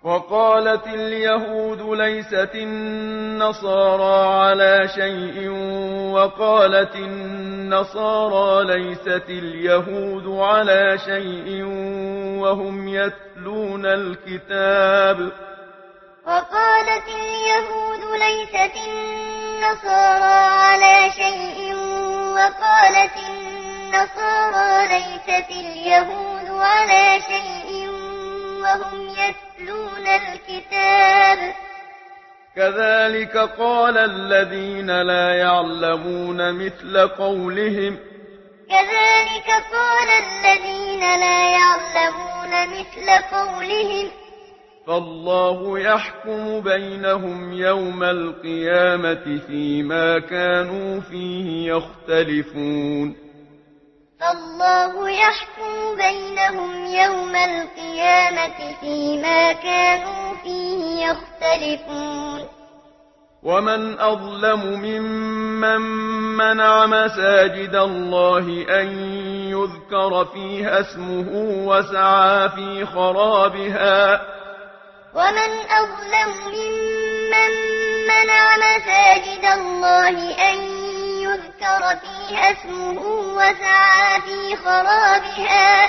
وقالت اليهود ليست النصارى على شيء وقالت النصارى ليست اليهود على شيء وهم يتلون الكتاب. وقالت اليهود ليست النصارى على شيء وقالت النصارى ليست اليهود على شيء وهم يتلون الكتاب. كذلك قال الذين لا يعلمون مثل قولهم كذلك قال الذين لا يعلمون مثل قولهم فالله يحكم بينهم يوم القيامة فيما كانوا فيه يختلفون. فالله يحكم بينهم يوم القيامة فيما كانوا فيه يختلفون. ومن أظلم ممن منع مساجد الله أن يذكر فيها اسمه وسعى في خرابها. ومن أظلم ممن منع مساجد الله أن يذكر فيها اسمه وسعى في خرابها.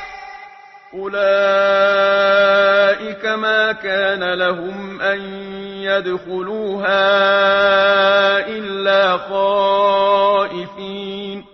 أولئك ما كان لهم أن يدخلوها إلا خائفين.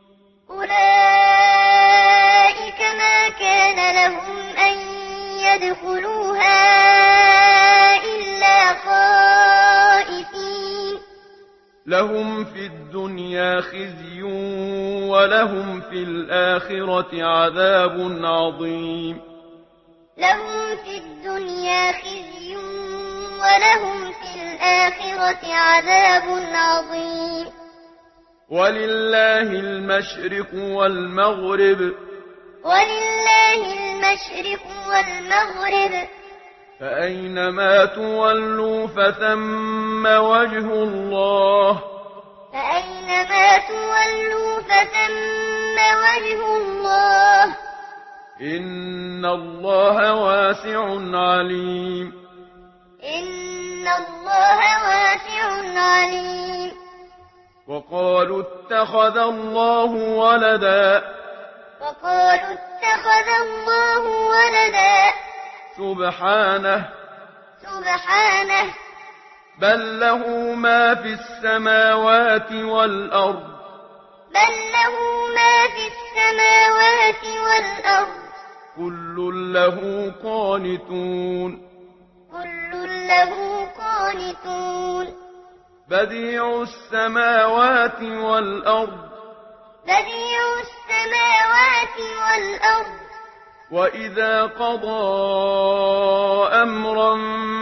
أولئك ما كان لهم أن يدخلوها إلا خائفين. لهم في الدنيا خزي ولهم في الآخرة عذاب عظيم. لهم في الدنيا خزي ولهم في الآخرة عذاب عظيم. ولله المشرق والمغرب. ولله المشرق والمغرب. فأينما تولوا فثم وجه الله. فأينما تولوا فثم وجه الله. إن الله واسع عليم. إن الله واسع عليم. وقالوا اتخذ الله ولدا. وقالوا اتخذ الله ولدا. سبحانه. سبحانه. بل له ما في السماوات والأرض. بل له ما في السماوات والأرض. كل له قانتون. كل له قانتون. بديع السماوات والأرض. بديع السماوات والأرض. وإذا قضى أمرا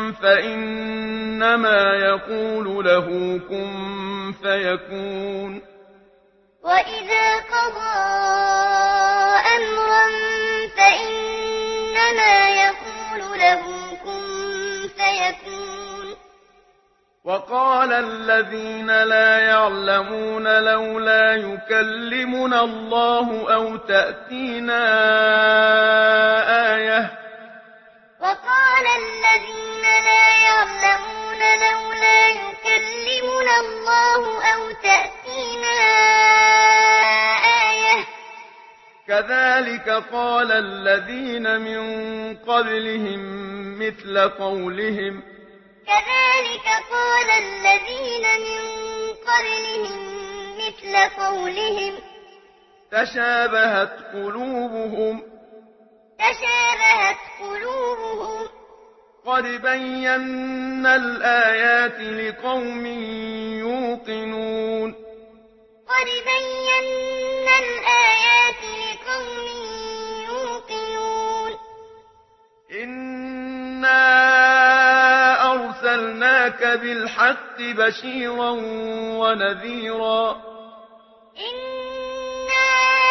فإنما يقول له كن فيكون. وإذا قضى أمرا فإنما يقول له كن فيكون. وقال الذين لا يعلمون لولا يكلمنا الله أو تأتينا آية. وقال الذين لا يعلمون لولا يكلمنا الله أو تأتينا آية. كذلك قال الذين من قبلهم مثل قولهم. كذلك قال الذين من قبلهم مثل قولهم. تشابهت قلوبهم. تشابهت قلوبهم. قد بينا الآيات لقوم يوقنون. قد بينا الآيات لقوم يوقنون. إنا أرسلناك بالحق بشيرا ونذيرا. إنا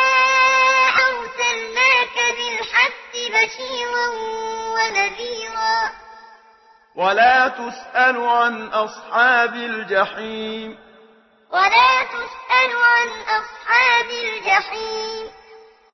أرسلناك بالحق بشيرا ونذيرا. ولا تسأل عن أصحاب الجحيم. ولا تسأل عن أصحاب الجحيم.